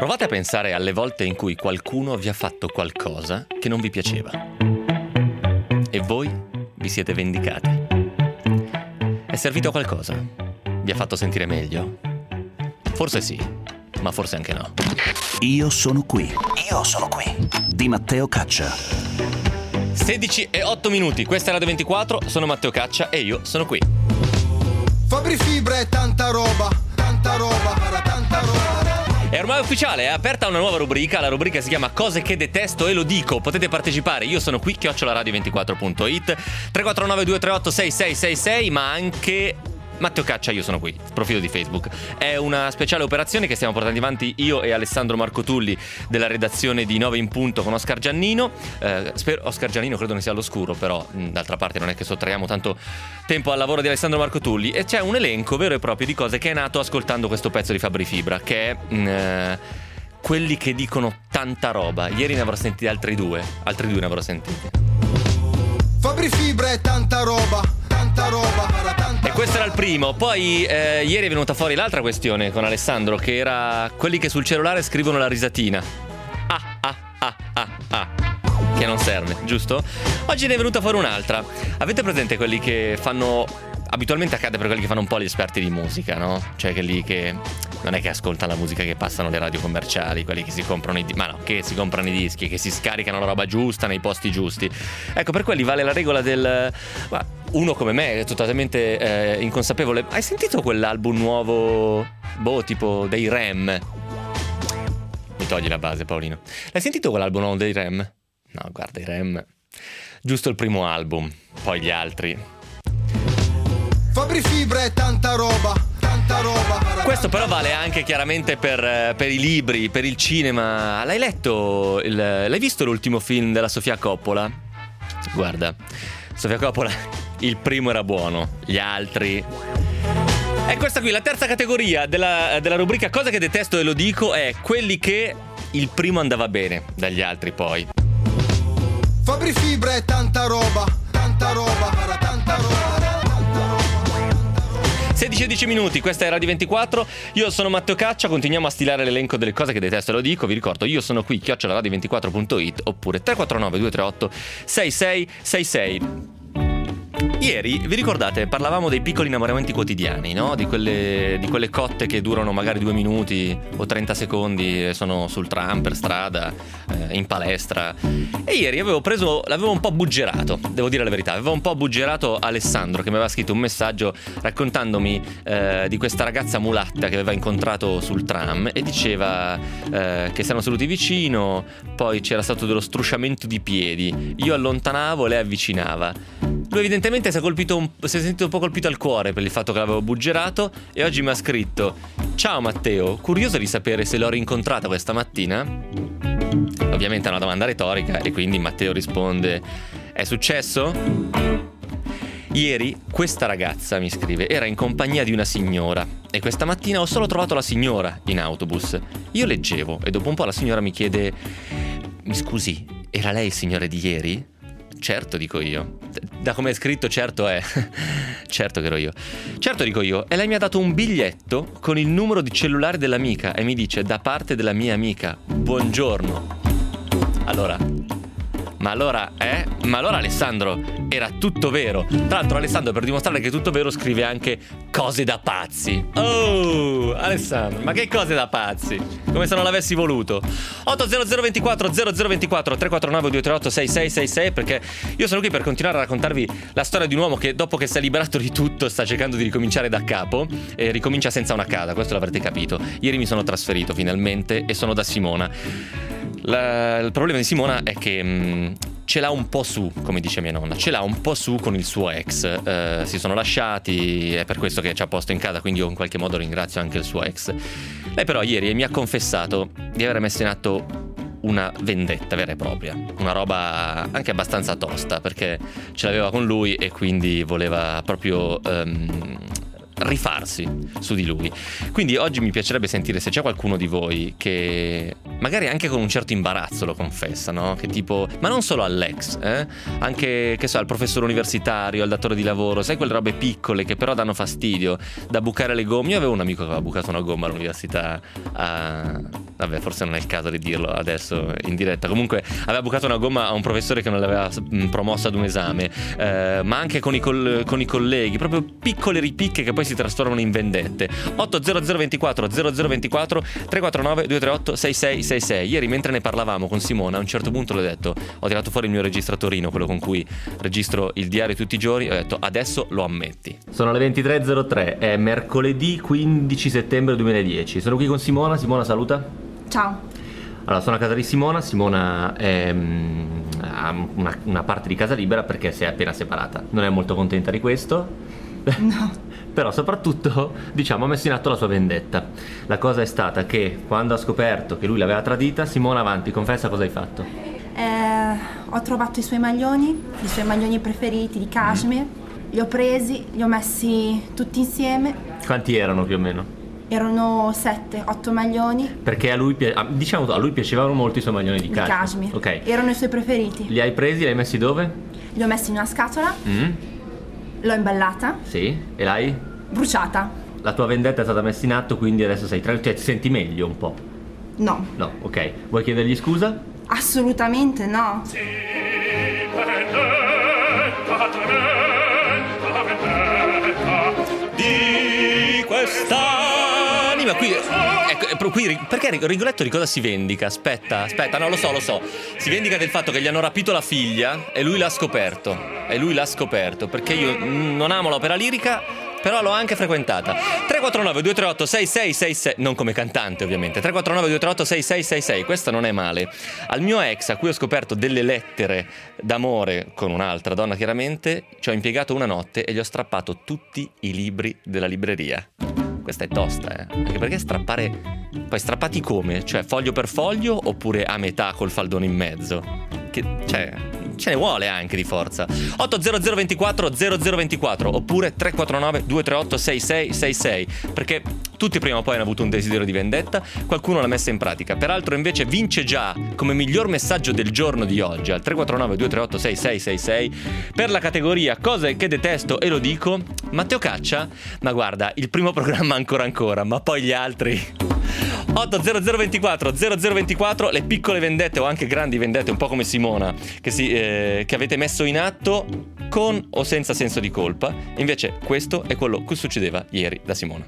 Provate a pensare alle volte in cui qualcuno vi ha fatto qualcosa che non vi piaceva e voi vi siete vendicati. È servito a qualcosa? Vi ha fatto sentire meglio? Forse sì, ma forse anche no. Io sono qui di Matteo Caccia. 16:08, questa è Radio 24, sono Matteo Caccia e io sono qui. Fabri Fibra e tanta roba. È ormai ufficiale, è aperta una nuova rubrica, la rubrica si chiama Cose che detesto e lo dico. Potete partecipare, io sono qui, @radio24.it, 349 238 6666, ma anche Matteo Caccia, io sono qui, profilo di Facebook. È una speciale operazione che stiamo portando avanti io e Alessandro Marcotulli della redazione di 9 in punto con Oscar Giannino. Oscar Giannino credo ne sia all'oscuro, però d'altra parte non è che sottraiamo tanto tempo al lavoro di Alessandro Marcotulli. E c'è un elenco vero e proprio di cose che è nato ascoltando questo pezzo di Fabri Fibra, che è quelli che dicono tanta roba. Ieri ne avrò sentiti altri due ne avrò sentiti. Fabri Fibra e tanta roba. E questo era il primo. Poi ieri è venuta fuori l'altra questione con Alessandro, che era quelli che sul cellulare scrivono la risatina. Che non serve, giusto? Oggi ne è venuta fuori un'altra. Avete presente quelli che fanno... Abitualmente accade per quelli che fanno un po' gli esperti di musica, no? Cioè quelli che non è che ascoltano la musica che passano le radio commerciali, quelli che si comprano che si comprano i dischi, che si scaricano la roba giusta nei posti giusti. Ecco, per quelli vale la regola del... Uno come me è totalmente inconsapevole. Hai sentito quell'album nuovo, tipo dei Rem? Mi togli la base, Paolino. L'hai sentito quell'album nuovo dei Rem? No, guarda, i Rem, giusto il primo album, poi gli altri. Fabri Fibra e tanta roba. Questo però vale anche chiaramente per i libri, per il cinema. L'hai letto? L'hai visto l'ultimo film della Sofia Coppola? Guarda, Sofia Coppola, il primo era buono, gli altri... E questa qui, la terza categoria della rubrica Cose che detesto e lo dico, è quelli che il primo andava bene, dagli altri poi. Fabri Fibra e tanta roba. 16:10, questa è Radio 24, io sono Matteo Caccia, continuiamo a stilare l'elenco delle cose che detesto e lo dico, vi ricordo, io sono qui, @radio24.it oppure 349 238 6666. Ieri, vi ricordate, parlavamo dei piccoli innamoramenti quotidiani, no? Di quelle cotte che durano magari 2 minuti o 30 secondi e sono sul tram, per strada, in palestra. E ieri l'avevo un po' buggerato, devo dire la verità, avevo un po' buggerato Alessandro, che mi aveva scritto un messaggio raccontandomi di questa ragazza mulatta che aveva incontrato sul tram e diceva che si erano seduti vicino, poi c'era stato dello strusciamento di piedi, io allontanavo, lei avvicinava. Lui evidentemente si è sentito un po' colpito al cuore per il fatto che l'avevo buggerato e oggi mi ha scritto: ciao Matteo, curioso di sapere se l'ho rincontrata questa mattina? Ovviamente è una domanda retorica e quindi Matteo risponde: è successo? Ieri questa ragazza, mi scrive, era in compagnia di una signora e questa mattina ho solo trovato la signora in autobus. Io leggevo e dopo un po' la signora mi chiede: mi scusi, era lei il signore di ieri? Certo, dico io. Da come è scritto, certo è. Certo che ero io. Certo, dico io. E lei mi ha dato un biglietto con il numero di cellulare dell'amica e mi dice: da parte della mia amica, buongiorno. Ma allora Alessandro, era tutto vero. Tra l'altro Alessandro, per dimostrare che è tutto vero, scrive anche cose da pazzi. Oh, Alessandro, ma che cose da pazzi? Come se non l'avessi voluto. 80024 0024 349 238 6666, perché io sono qui per continuare a raccontarvi la storia di un uomo che dopo che si è liberato di tutto sta cercando di ricominciare da capo e ricomincia senza una casa, questo l'avrete capito. Ieri mi sono trasferito finalmente e sono da Simona. Il problema di Simona è che ce l'ha un po' su, come dice mia nonna, ce l'ha un po' su con il suo ex. Si sono lasciati, è per questo che ci ha posto in casa, quindi io in qualche modo ringrazio anche il suo ex. Lei però ieri mi ha confessato di aver messo in atto una vendetta vera e propria, una roba anche abbastanza tosta, perché ce l'aveva con lui e quindi voleva proprio rifarsi su di lui. Quindi oggi mi piacerebbe sentire se c'è qualcuno di voi che magari anche con un certo imbarazzo lo confessa, no? Che tipo, ma non solo all'ex, anche, che so, al professore universitario, al datore di lavoro, sai quelle robe piccole che però danno fastidio, da bucare le gomme. Io avevo un amico che aveva bucato una gomma all'università vabbè, forse non è il caso di dirlo adesso in diretta. Comunque aveva bucato una gomma a un professore che non l'aveva promossa ad un esame, ma anche con i colleghi, proprio piccole ripicche che poi si trasformano in vendette. 80024 0024 349 238 6666. Ieri mentre ne parlavamo con Simona, a un certo punto l'ho detto, ho tirato fuori il mio registratorino, quello con cui registro il diario tutti i giorni, ho detto adesso lo ammetti. Sono le 23.03, è mercoledì 15 settembre 2010. Sono qui con Simona. Simona, saluta. Ciao. Allora, sono a casa di Simona. Simona ha una parte di casa libera perché si è appena separata. Non è molto contenta di questo. No. Però soprattutto, diciamo, ha messo in atto la sua vendetta. La cosa è stata che quando ha scoperto che lui l'aveva tradita, Simona, avanti, confessa cosa hai fatto. Ho trovato i suoi maglioni preferiti di cashmere, li ho presi, li ho messi tutti insieme. Quanti erano più o meno? Erano 7-8 maglioni. Perché a lui piacevano molto i suoi maglioni di cashmere. Ok. Erano i suoi preferiti. Li hai presi, li hai messi dove? Li ho messi in una scatola. L'ho imballata. Sì. E l'hai? Bruciata. La tua vendetta è stata messa in atto, quindi adesso cioè ti senti meglio un po'? No. No, ok. Vuoi chiedergli scusa? Assolutamente no. Di quest'anima qui, ecco, qui perché Rigoletto di cosa si vendica? Aspetta, no, lo so. Si vendica del fatto che gli hanno rapito la figlia e lui l'ha scoperto. Perché io non amo l'opera lirica, però l'ho anche frequentata. 349 238 6666, non come cantante ovviamente. 349 238 6666, questa non è male. Al mio ex, a cui ho scoperto delle lettere d'amore con un'altra donna chiaramente, ci ho impiegato una notte e gli ho strappato tutti i libri della libreria. Questa è tosta, anche perché strappare, poi strappati come? Cioè foglio per foglio oppure a metà col faldone in mezzo? Che, cioè, ce ne vuole anche di forza. 80024 0024 oppure 349 238 6666, perché tutti prima o poi hanno avuto un desiderio di vendetta, qualcuno l'ha messa in pratica. Peraltro invece vince già come miglior messaggio del giorno di oggi al 349 238 6666 per la categoria cose che detesto e lo dico Matteo Caccia. Ma guarda, il primo programma ancora, ma poi gli altri. 80024 0024, le piccole vendette o anche grandi vendette, un po' come Simona, che avete messo in atto con o senza senso di colpa. Invece questo è quello che succedeva ieri da Simona.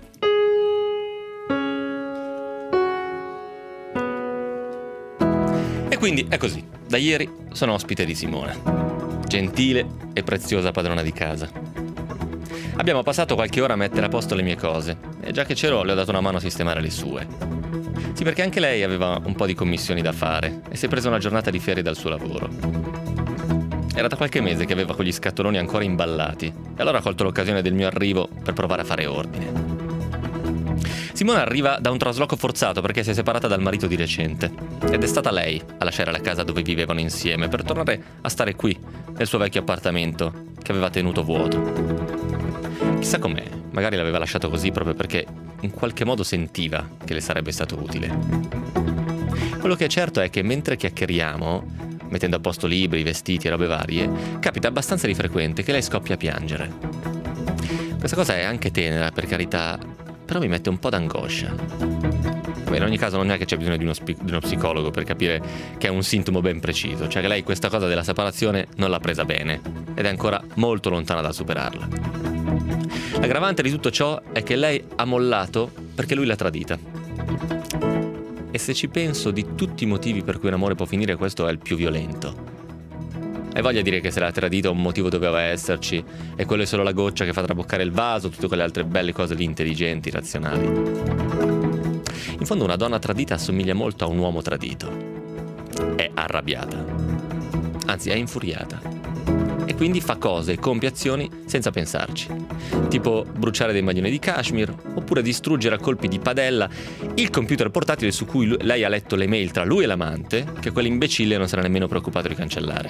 E quindi è così, da ieri sono ospite di Simona, gentile e preziosa padrona di casa. Abbiamo passato qualche ora a mettere a posto le mie cose e già che c'ero le ho dato una mano a sistemare le sue. Sì, perché anche lei aveva un po' di commissioni da fare e si è presa una giornata di ferie dal suo lavoro. Era da qualche mese che aveva quegli scatoloni ancora imballati e allora ha colto l'occasione del mio arrivo per provare a fare ordine. Simona arriva da un trasloco forzato perché si è separata dal marito di recente ed è stata lei a lasciare la casa dove vivevano insieme per tornare a stare qui, nel suo vecchio appartamento che aveva tenuto vuoto. Chissà com'è, magari l'aveva lasciato così proprio perché in qualche modo sentiva che le sarebbe stato utile. Quello che è certo è che mentre chiacchieriamo, mettendo a posto libri, vestiti e robe varie, capita abbastanza di frequente che lei scoppia a piangere. Questa cosa è anche tenera, per carità, però mi mette un po' d'angoscia. Vabbè, in ogni caso non è che c'è bisogno di uno psicologo per capire che è un sintomo ben preciso, cioè che lei questa cosa della separazione non l'ha presa bene ed è ancora molto lontana dal superarla. L'aggravante di tutto ciò è che lei ha mollato perché lui l'ha tradita. E se ci penso, di tutti i motivi per cui un amore può finire, questo è il più violento. Hai voglia di dire che se l'ha tradita un motivo doveva esserci e quello è solo la goccia che fa traboccare il vaso, tutte quelle altre belle cose lì intelligenti, razionali. In fondo una donna tradita assomiglia molto a un uomo tradito. È arrabbiata, anzi è infuriata. E quindi fa cose e compie azioni senza pensarci, tipo bruciare dei maglioni di cashmere oppure distruggere a colpi di padella il computer portatile su cui lei ha letto le mail tra lui e l'amante che quell'imbecille non si era nemmeno preoccupato di cancellare.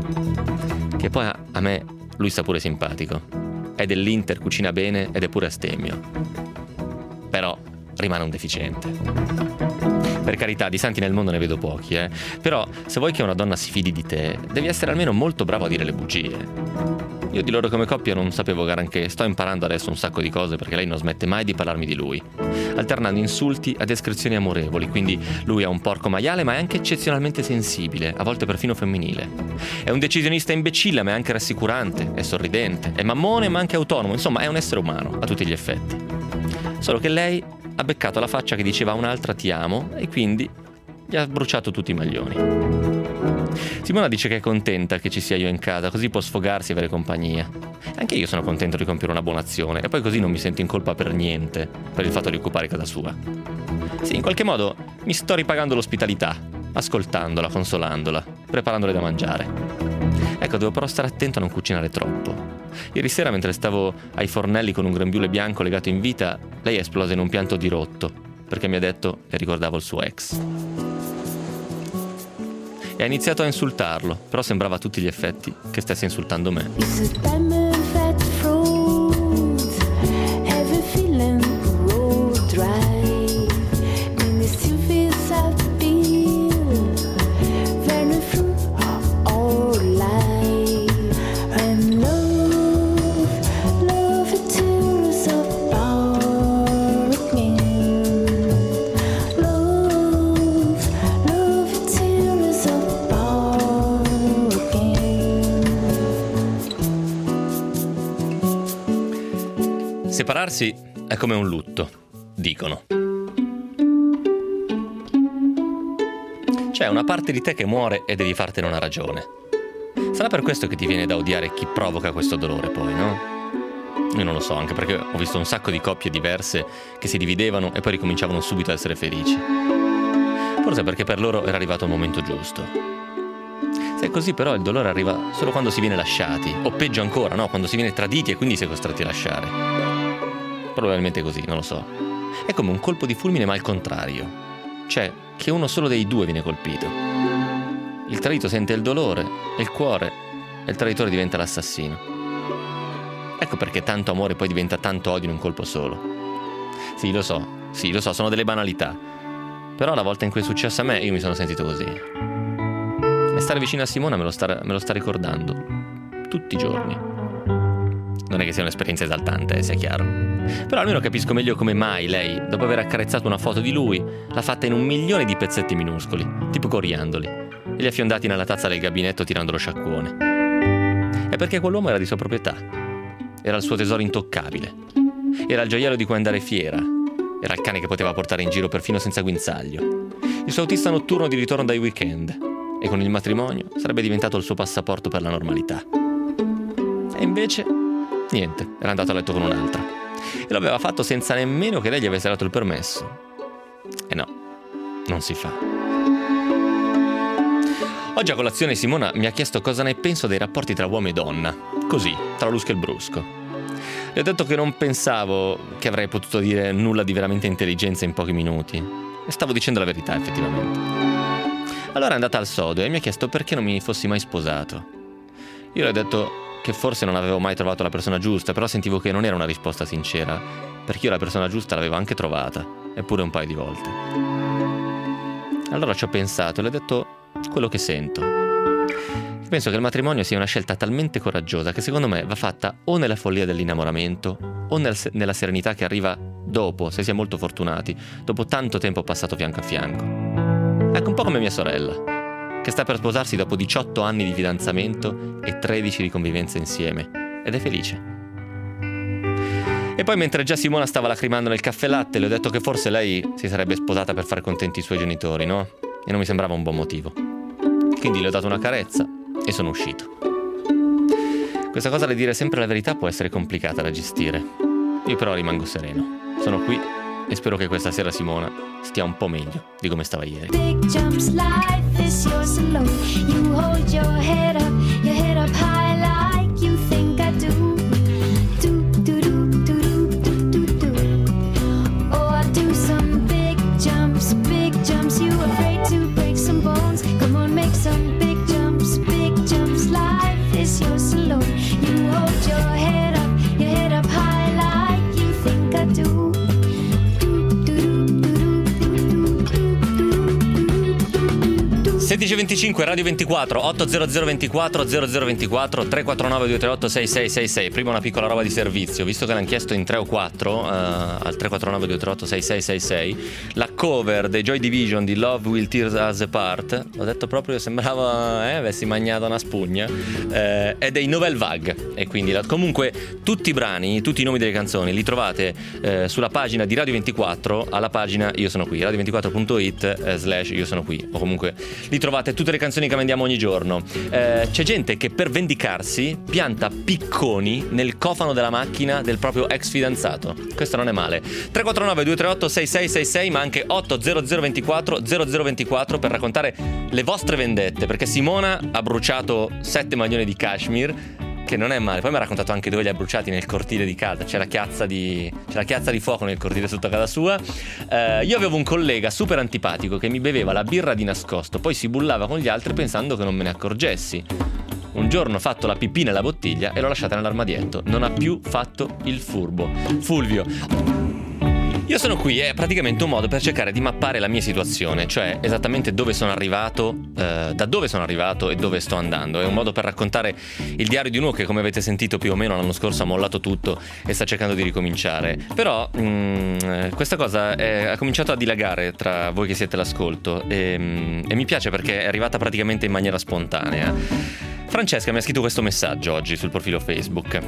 Che poi a me lui sta pure simpatico, è dell'Inter, cucina bene ed è pure astemio, però rimane un deficiente. Per carità, di santi nel mondo ne vedo pochi, però se vuoi che una donna si fidi di te, devi essere almeno molto bravo a dire le bugie. Io di loro come coppia non sapevo granché, sto imparando adesso un sacco di cose perché lei non smette mai di parlarmi di lui, alternando insulti a descrizioni amorevoli, quindi lui è un porco maiale ma è anche eccezionalmente sensibile, a volte perfino femminile. È un decisionista imbecille ma è anche rassicurante, è sorridente, è mammone ma anche autonomo, insomma è un essere umano a tutti gli effetti. Solo che lei ha beccato la faccia che diceva a un'altra ti amo e quindi gli ha bruciato tutti i maglioni. Simona dice che è contenta che ci sia io in casa, così può sfogarsi e avere compagnia. Anche io sono contento di compiere una buona azione e poi così non mi sento in colpa per niente per il fatto di occupare casa sua. Sì, in qualche modo mi sto ripagando l'ospitalità, ascoltandola, consolandola, preparandole da mangiare. Ecco, devo però stare attento a non cucinare troppo. Ieri sera, mentre stavo ai fornelli con un grembiule bianco legato in vita, lei è esplosa in un pianto dirotto perché mi ha detto che ricordavo il suo ex. E ha iniziato a insultarlo, però sembrava a tutti gli effetti che stesse insultando me. Separarsi è come un lutto, dicono. C'è una parte di te che muore e devi fartene una ragione. Sarà per questo che ti viene da odiare chi provoca questo dolore poi, no? Io non lo so, anche perché ho visto un sacco di coppie diverse che si dividevano e poi ricominciavano subito a essere felici. Forse perché per loro era arrivato il momento giusto. Se è così però il dolore arriva solo quando si viene lasciati, o peggio ancora, no? Quando si viene traditi e quindi si è costretti a lasciare. Probabilmente così, non lo so. È come un colpo di fulmine ma al contrario. Cioè, che uno solo dei due viene colpito. Il tradito sente il dolore e il cuore e il traditore diventa l'assassino. Ecco perché tanto amore poi diventa tanto odio in un colpo solo. Sì, lo so, sono delle banalità. Però la volta in cui è successo a me io mi sono sentito così. E stare vicino a Simona me lo sta ricordando tutti i giorni. Non è che sia un'esperienza esaltante, sia chiaro. Però almeno capisco meglio come mai lei, dopo aver accarezzato una foto di lui, l'ha fatta in 1 milione di pezzetti minuscoli, tipo coriandoli, e li ha fiondati nella tazza del gabinetto tirando lo sciacquone. È perché quell'uomo era di sua proprietà. Era il suo tesoro intoccabile. Era il gioiello di cui andare fiera. Era il cane che poteva portare in giro perfino senza guinzaglio. Il suo autista notturno di ritorno dai weekend. E con il matrimonio sarebbe diventato il suo passaporto per la normalità. E invece, niente, era andato a letto con un'altra. E lo aveva fatto senza nemmeno che lei gli avesse dato il permesso. E no, non si fa. Oggi a colazione Simona mi ha chiesto cosa ne penso dei rapporti tra uomo e donna. Così, tra l'usco e il brusco. Le ho detto che non pensavo che avrei potuto dire nulla di veramente intelligenza in pochi minuti. E stavo dicendo la verità, effettivamente. Allora è andata al sodo e mi ha chiesto perché non mi fossi mai sposato. Io le ho detto che forse non avevo mai trovato la persona giusta, però sentivo che non era una risposta sincera, perché io la persona giusta l'avevo anche trovata, eppure un paio di volte. Allora ci ho pensato e le ho detto quello che sento. Penso che il matrimonio sia una scelta talmente coraggiosa che secondo me va fatta o nella follia dell'innamoramento o nella serenità che arriva dopo, se si è molto fortunati, dopo tanto tempo passato fianco a fianco. Ecco, un po' come mia sorella, che sta per sposarsi dopo 18 anni di fidanzamento e 13 di convivenza insieme, ed è felice. E poi mentre già Simona stava lacrimando nel caffè latte le ho detto che forse lei si sarebbe sposata per far contenti i suoi genitori, no? E non mi sembrava un buon motivo. Quindi le ho dato una carezza e sono uscito. Questa cosa di dire sempre la verità può essere complicata da gestire. Io però rimango sereno. Sono qui e spero che questa sera Simona stia un po' meglio di come stava ieri. Big jumps, life is yours alone. You hold your head up high like you think I do. Do do do do do do do. Oh, I do some big jumps, you afraid to break some bones. Come on, make some big jumps, life is yours alone. You hold your head up high like you think I do. 16:25 Radio 24 800 24 0024 349 238 6666. Prima una piccola roba di servizio, visto che l'hanno chiesto in 3 o 4 al 349 238 6666 la cover dei Joy Division di Love Will Tear Us Apart. Ho detto proprio, sembrava avessi mangiato una spugna, è dei Nouvelle Vague, e quindi comunque tutti i brani, tutti i nomi delle canzoni li trovate sulla pagina di Radio 24, alla pagina Io sono qui, radio24.it / Io sono qui, o comunque lì trovate tutte le canzoni che mandiamo ogni giorno. C'è gente che per vendicarsi pianta picconi nel cofano della macchina del proprio ex fidanzato. Questo non è male. 349 238 6666, ma anche 800 24 0024 per raccontare le vostre vendette, perché Simona ha bruciato 7 maglioni di cashmere, che non è male. Poi mi ha raccontato anche dove li ha bruciati, nel cortile di casa. C'è la chiazza di fuoco nel cortile sotto casa sua. Io avevo un collega super antipatico che mi beveva la birra di nascosto, poi si bullava con gli altri pensando che non me ne accorgessi. Un giorno ho fatto la pipì nella bottiglia e l'ho lasciata nell'armadietto. Non ha più fatto il furbo. Fulvio, io sono qui, è praticamente un modo per cercare di mappare la mia situazione, cioè esattamente dove sono arrivato, da dove sono arrivato e dove sto andando. È un modo per raccontare il diario di uno che, come avete sentito, più o meno l'anno scorso ha mollato tutto e sta cercando di ricominciare. Però questa cosa ha cominciato a dilagare tra voi che siete all'ascolto e mi piace perché è arrivata praticamente in maniera spontanea. Francesca mi ha scritto questo messaggio oggi sul profilo Facebook.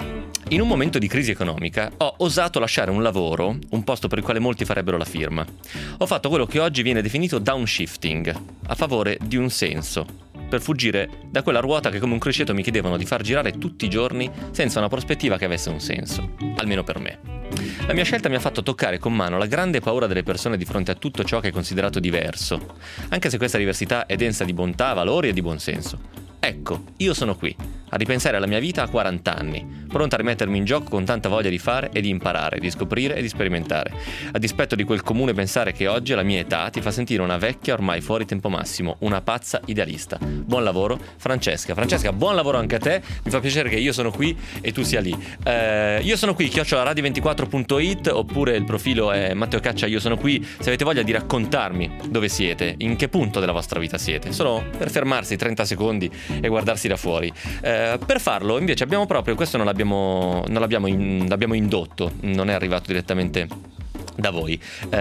In un momento di crisi economica ho osato lasciare un lavoro, un posto per il quale molti farebbero la firma. Ho fatto quello che oggi viene definito downshifting, a favore di un senso, per fuggire da quella ruota che come un criceto mi chiedevano di far girare tutti i giorni senza una prospettiva che avesse un senso, almeno per me. La mia scelta mi ha fatto toccare con mano la grande paura delle persone di fronte a tutto ciò che è considerato diverso, anche se questa diversità è densa di bontà, valori e di buonsenso. Ecco, io sono qui, a ripensare alla mia vita a 40 anni, pronta a rimettermi in gioco con tanta voglia di fare e di imparare, di scoprire e di sperimentare, a dispetto di quel comune pensare che oggi alla mia età ti fa sentire una vecchia ormai fuori tempo massimo, una pazza idealista. Buon lavoro, Francesca. Francesca, buon lavoro anche a te, mi fa piacere che io sono qui e tu sia lì. Io sono qui, @radio24.it, oppure il profilo è Matteo Caccia Io sono qui, se avete voglia di raccontarmi dove siete, in che punto della vostra vita siete, solo per fermarsi 30 secondi e guardarsi da fuori. Per farlo invece abbiamo proprio, questo non l'abbiamo indotto, non è arrivato direttamente da voi,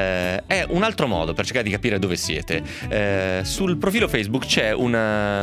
è un altro modo per cercare di capire dove siete. Sul profilo Facebook c'è un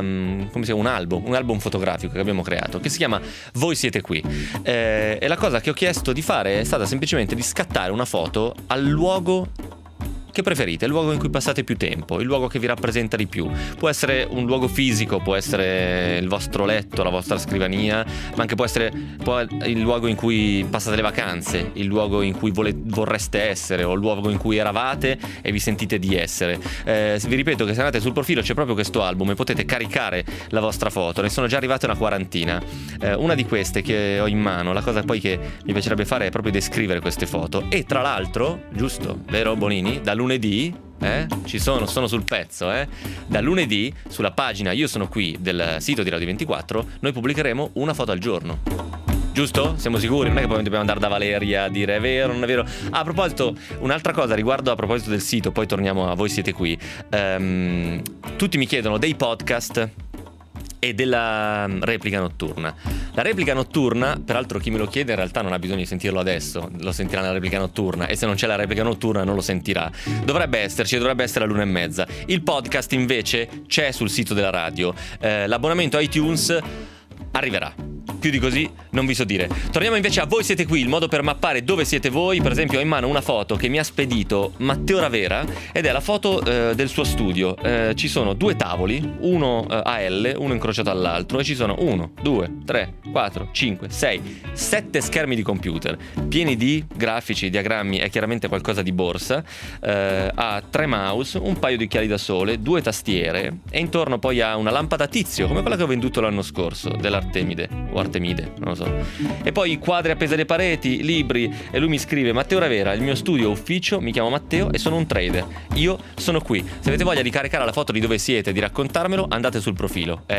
album fotografico che abbiamo creato che si chiama Voi siete qui, e la cosa che ho chiesto di fare è stata semplicemente di scattare una foto al luogo che preferite, il luogo in cui passate più tempo, il luogo che vi rappresenta di più. Può essere un luogo fisico, può essere il vostro letto, la vostra scrivania, ma anche può essere il luogo in cui passate le vacanze, il luogo in cui vorreste essere, o il luogo in cui eravate e vi sentite di essere. Vi ripeto che se andate sul profilo c'è proprio questo album e potete caricare la vostra foto. Ne sono già arrivate una quarantina. Una di queste che ho in mano, la cosa poi che mi piacerebbe fare è proprio descrivere queste foto. E tra l'altro, giusto, vero Bonini? Da lunedì, sono sul pezzo, da lunedì sulla pagina Io sono qui del sito di Radio 24 noi pubblicheremo una foto al giorno. Giusto? Siamo sicuri? Non è che poi dobbiamo andare da Valeria a dire è vero, non è vero. A proposito, un'altra cosa a proposito del sito, poi torniamo a Voi siete qui. Tutti mi chiedono dei podcast e della replica notturna. La replica notturna, peraltro chi me lo chiede in realtà non ha bisogno di sentirlo adesso, lo sentirà nella replica notturna, e se non c'è la replica notturna non lo sentirà. Dovrebbe essere alla 1:30. Il podcast invece c'è sul sito della radio. L'abbonamento iTunes arriverà. Più di così non vi so dire. Torniamo invece a Voi siete qui, il modo per mappare dove siete voi. Per esempio ho in mano una foto che mi ha spedito Matteo Ravera ed è la foto del suo studio. Ci sono 2 tavoli, uno a L, uno incrociato all'altro, e ci sono 1, 2, 3, 4, 5, 6, 7 schermi di computer pieni di grafici, diagrammi, è chiaramente qualcosa di borsa. Ha 3 mouse, un paio di occhiali da sole, 2 tastiere e intorno poi ha una lampada a tizio come quella che ho venduto l'anno scorso dell'Artemide o Artemide, non lo so. E poi quadri appesi alle pareti, libri, e lui mi scrive: Matteo Ravera, il mio studio è ufficio, mi chiamo Matteo e sono un trader. Io sono qui. Se avete voglia di caricare la foto di dove siete, di raccontarmelo, andate sul profilo. È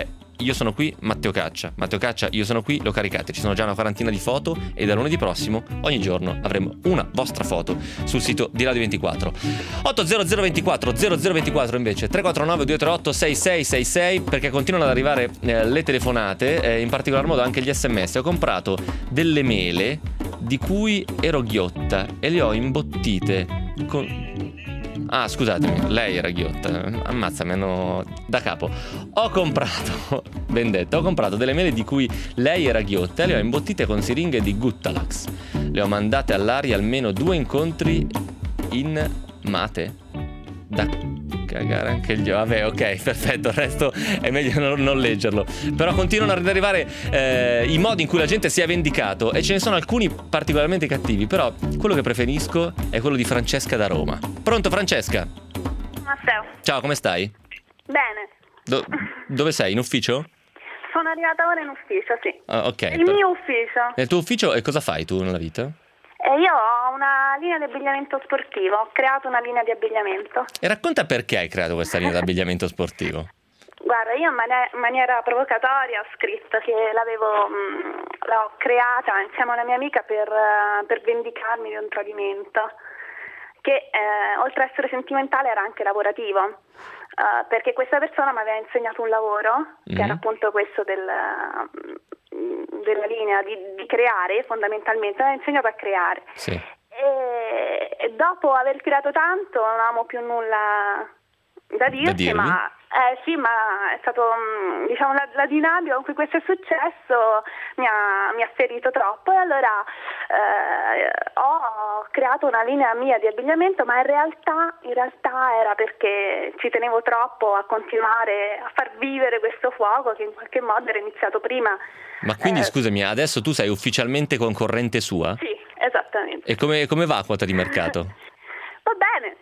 io sono qui, Matteo Caccia, io sono qui, lo caricate. Ci sono già una quarantina di foto e da lunedì prossimo ogni giorno avremo una vostra foto sul sito di Radio 24. 80024 0024 invece 349 238 6666, perché continuano ad arrivare le telefonate, in particolar modo anche gli SMS. Ho comprato delle mele di cui ero ghiotta e le ho imbottite con... Ah, scusatemi, lei era ghiotta. Ammazza, mi hanno da capo. Ho comprato, ben detto, ho comprato delle mele di cui lei era ghiotta e le ho imbottite con siringhe di Guttalax. Le ho mandate all'aria almeno 2 incontri in mate. Da cagare anche gli... Vabbè, ok, perfetto, il resto è meglio non leggerlo. Però continuano ad arrivare i modi in cui la gente si è vendicato, e ce ne sono alcuni particolarmente cattivi. Però quello che preferisco è quello di Francesca da Roma. Pronto, Francesca? Matteo. Ciao, come stai? Bene. Dove sei? In ufficio? Sono arrivata ora in ufficio, sì. Ah, ok. Il mio ufficio. Nel tuo ufficio, e cosa fai tu nella vita? Io ho una linea di abbigliamento sportivo, ho creato una linea di abbigliamento. E racconta perché hai creato questa linea di abbigliamento sportivo. Guarda, io in maniera provocatoria ho scritto che l'ho creata insieme a una mia amica per vendicarmi di un tradimento che oltre a essere sentimentale era anche lavorativo, perché questa persona mi aveva insegnato un lavoro che era appunto questo della linea di creare, fondamentalmente mi ha insegnato a creare. Sì. E dopo aver creato tanto non avevamo più nulla da dirci, ma sì, ma è stato, diciamo, la dinamica con cui questo è successo mi ha ferito troppo, e allora ho creato una linea mia di abbigliamento, ma in realtà era perché ci tenevo troppo a continuare a far vivere questo fuoco che in qualche modo era iniziato prima. Ma quindi scusami, adesso tu sei ufficialmente concorrente sua? Sì, esattamente. E come va a quota di mercato? Va bene.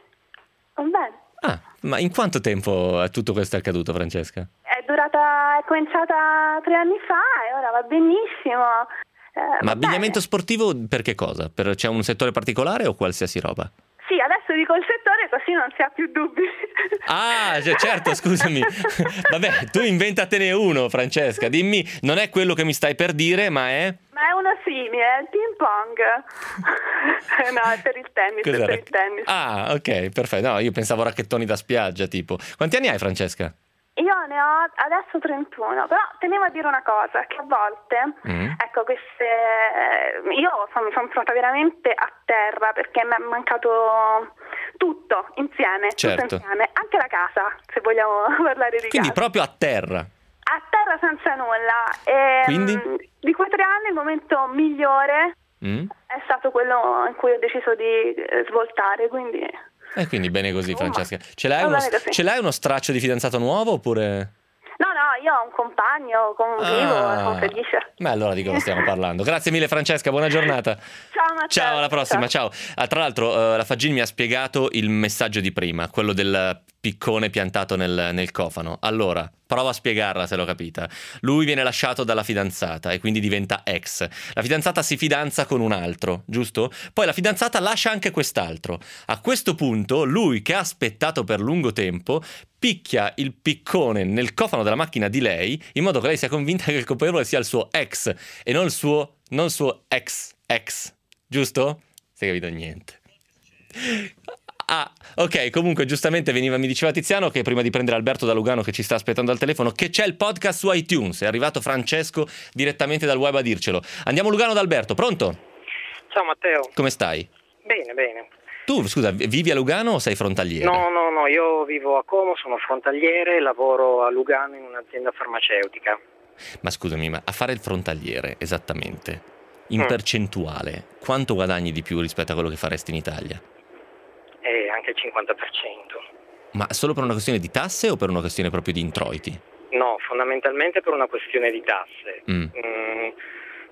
Ah, ma in quanto tempo tutto questo è accaduto, Francesca? È cominciata 3 anni fa e ora va benissimo. Ma abbigliamento sportivo per che cosa? C'è un settore particolare o qualsiasi roba? Sì, adesso dico il settore così non si ha più dubbi. Ah, certo, scusami. Vabbè, tu inventatene uno, Francesca. Dimmi, non è quello che mi stai per dire, ma è... Ma è uno simile, è il ping pong. No, è per il tennis, Cos'era? è per il tennis. Ah, ok, perfetto. No, io pensavo racchettoni da spiaggia, tipo. Quanti anni hai, Francesca? Io ne ho adesso 31, però tenevo a dire una cosa, che a volte, ecco, io mi sono trovata veramente a terra perché mi è mancato tutto insieme, Certo. tutto insieme, anche la casa, se vogliamo parlare di Quindi casa. proprio a terra. A terra senza nulla. E, Quindi? di quei 3 anni il momento migliore è stato quello in cui ho deciso di svoltare, quindi... E quindi bene così, Francesca. Ce va bene così. l'hai uno straccio di fidanzato nuovo oppure... No, io ho un compagno, convivo, sono felice. Ma allora di cosa stiamo parlando? Grazie mille, Francesca, buona giornata. Ciao Matteo. Ciao, alla prossima, ciao. Tra l'altro la Faggin mi ha spiegato il messaggio di prima, quello del piccone piantato nel cofano. Allora, prova a spiegarla se l'ho capita. Lui viene lasciato dalla fidanzata e quindi diventa ex. La fidanzata si fidanza con un altro, giusto? Poi la fidanzata lascia anche quest'altro. A questo punto lui, che ha aspettato per lungo tempo, picchia il piccone nel cofano della macchina di lei, in modo che lei sia convinta che il colpevole sia il suo ex e non il suo ex, giusto? Si è capito niente. Ah, ok, comunque giustamente mi diceva Tiziano che prima di prendere Alberto da Lugano, che ci sta aspettando al telefono, che c'è il podcast su iTunes. È arrivato Francesco direttamente dal web a dircelo. Andiamo Lugano da Alberto, pronto? Ciao Matteo. Come stai? Bene. Tu, scusa, vivi a Lugano o sei frontaliere? No, io vivo a Como, sono frontaliere, lavoro a Lugano in un'azienda farmaceutica. Ma scusami, ma a fare il frontaliere, esattamente, in percentuale, quanto guadagni di più rispetto a quello che faresti in Italia? Anche il 50%. Ma solo per una questione di tasse o per una questione proprio di introiti? No, fondamentalmente per una questione di tasse.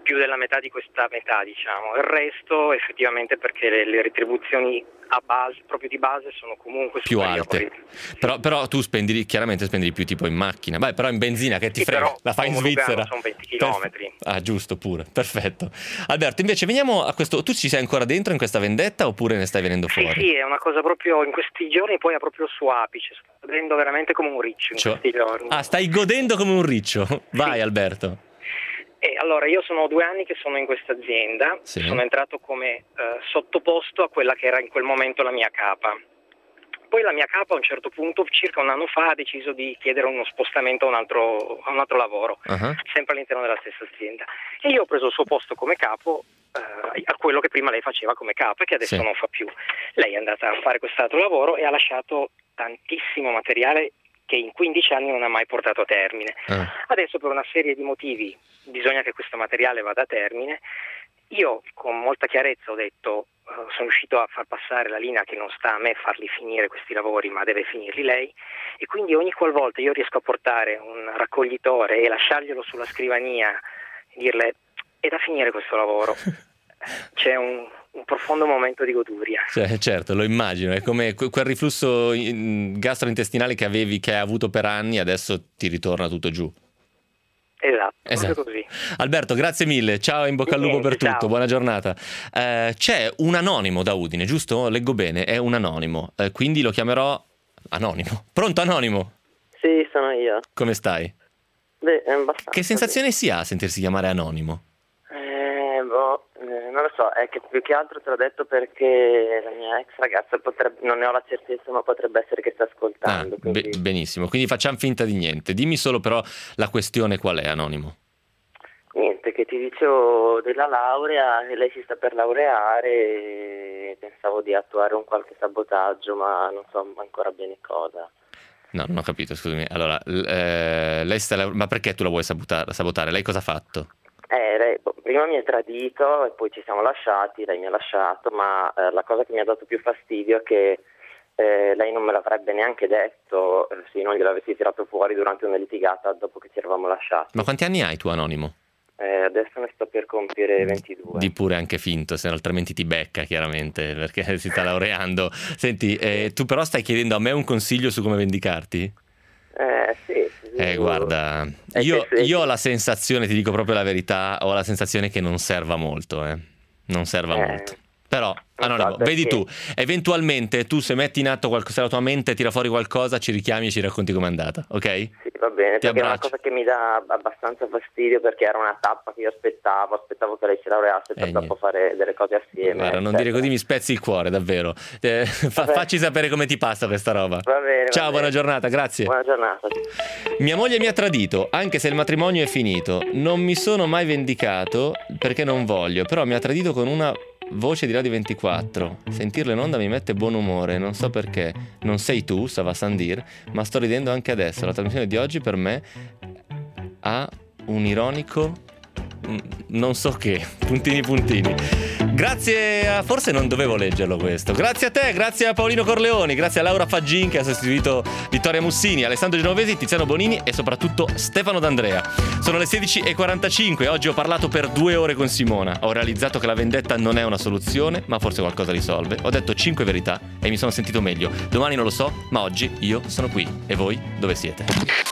più della metà di questa metà, diciamo. Il resto effettivamente perché le retribuzioni a base, proprio di base, sono comunque più alte. Però tu chiaramente spendi più tipo in macchina. Beh, però in benzina che ti frega, però, la fai in Svizzera. Sono 20 chilometri. Ah, giusto, pure. Perfetto. Alberto, invece veniamo a questo. Tu ci sei ancora dentro in questa vendetta oppure ne stai venendo fuori? Sì, è una cosa proprio in questi giorni poi è proprio il suo apice. Sto godendo veramente come un riccio in questi giorni. Ah, stai godendo come un riccio. Vai, sì. Alberto. Allora, io sono 2 anni che sono in questa azienda, sì. Sono entrato come sottoposto a quella che era in quel momento la mia capa. Poi la mia capa a un certo punto, circa un anno fa, ha deciso di chiedere uno spostamento a un altro lavoro, sempre all'interno della stessa azienda. E io ho preso il suo posto come capo a quello che prima lei faceva come capo e che adesso non fa più. Lei è andata a fare quest'altro lavoro e ha lasciato tantissimo materiale che in 15 anni non ha mai portato a termine. Adesso per una serie di motivi bisogna che questo materiale vada a termine. Io con molta chiarezza ho detto, sono riuscito a far passare la linea che non sta a me farli finire questi lavori, ma deve finirli lei, e quindi ogni qualvolta io riesco a portare un raccoglitore e lasciarglielo sulla scrivania e dirle è da finire questo lavoro, c'è un profondo momento di goduria. Certo, lo immagino, è come quel riflusso gastrointestinale che hai avuto per anni, adesso ti ritorna tutto giù. Esatto. Così. Alberto, grazie mille, ciao e in bocca al lupo per tutto, buona giornata. C'è un anonimo da Udine, giusto? Leggo bene, è un anonimo, quindi lo chiamerò Anonimo. Pronto Anonimo? Sì, sono io. Come stai? Beh, abbastanza. Che sensazione si ha a sentirsi chiamare Anonimo? Non lo so, è che più che altro te l'ho detto perché la mia ex ragazza non ne ho la certezza, ma potrebbe essere che sta ascoltando. Benissimo, quindi facciamo finta di niente. Dimmi solo però la questione qual è, Anonimo? Niente, che ti dicevo della laurea, e lei si sta per laureare e pensavo di attuare un qualche sabotaggio, ma non so ancora bene cosa. No, non ho capito, scusami. Allora, ma perché tu la vuoi sabotare? Lei cosa ha fatto? Lei prima mi ha tradito e poi ci siamo lasciati, lei mi ha lasciato, ma la cosa che mi ha dato più fastidio è che lei non me l'avrebbe neanche detto se io non gliel'avessi tirato fuori durante una litigata dopo che ci eravamo lasciati. Ma quanti anni hai tu, Anonimo? Adesso ne sto per compiere 22. Di pure anche finto, se no altrimenti ti becca chiaramente perché si sta laureando. Senti, tu però stai chiedendo a me un consiglio su come vendicarti? Sì. Guarda, io ho la sensazione, ti dico proprio la verità, ho la sensazione che non serva molto, non serva molto. Però, Anonimo, vedi tu, eventualmente tu se metti in atto se la tua mente tira fuori qualcosa, ci richiami e ci racconti com'è andata, ok? Sì, va bene, perché è una cosa che mi dà abbastanza fastidio perché era una tappa che io aspettavo che lei si laureasse per dopo fare delle cose assieme. Guarda, non dire così, mi spezzi il cuore, davvero. Facci sapere come ti passa questa roba. Va bene. Ciao, buona giornata, grazie. Buona giornata. Mia moglie mi ha tradito, anche se il matrimonio è finito. Non mi sono mai vendicato perché non voglio, però mi ha tradito con una voce di Radio 24. Sentirlo in onda mi mette buon umore, non so perché. Non sei tu, Sava Sandir, ma sto ridendo anche adesso. La trasmissione di oggi per me ha un ironico non so che, puntini. Grazie forse non dovevo leggerlo questo. Grazie a te, grazie a Paolino Corleoni, grazie a Laura Faggin che ha sostituito Vittoria Mussini, Alessandro Genovesi, Tiziano Bonini e soprattutto Stefano D'Andrea. Sono le 16:45, oggi ho parlato per 2 ore con Simona. Ho realizzato che la vendetta non è una soluzione, ma forse qualcosa risolve. Ho detto 5 verità e mi sono sentito meglio. Domani non lo so, ma oggi io sono qui. E voi dove siete?